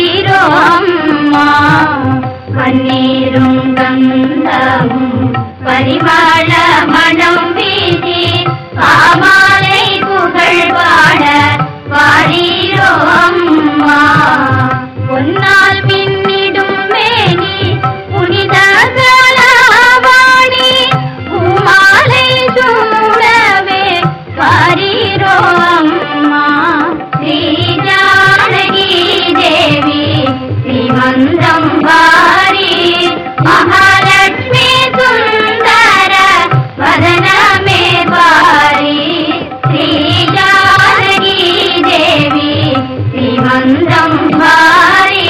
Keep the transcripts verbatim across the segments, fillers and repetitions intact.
வாரீரோ அம்மா பன்னீரும் கந்தமும் பரிமள மணம் வீசி பாமாலை புகழ் பாட வாரீரோ அம்மா பொன்னால் பின்னிடும் மேனி புனித கலாவாணி பூமாலை சூடவே வாரீரோ அம்மா ஸ்ரீ ஜானகி தேவி ஸ்ரீமந்தம் வாரி மகாலட்சுமி சுந்தர வதனமே வாரி ஸ்ரீ ஜானகி தேவி ஸ்ரீமந்தம் வாரி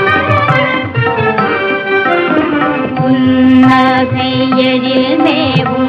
புன்னகையழில் மேவும்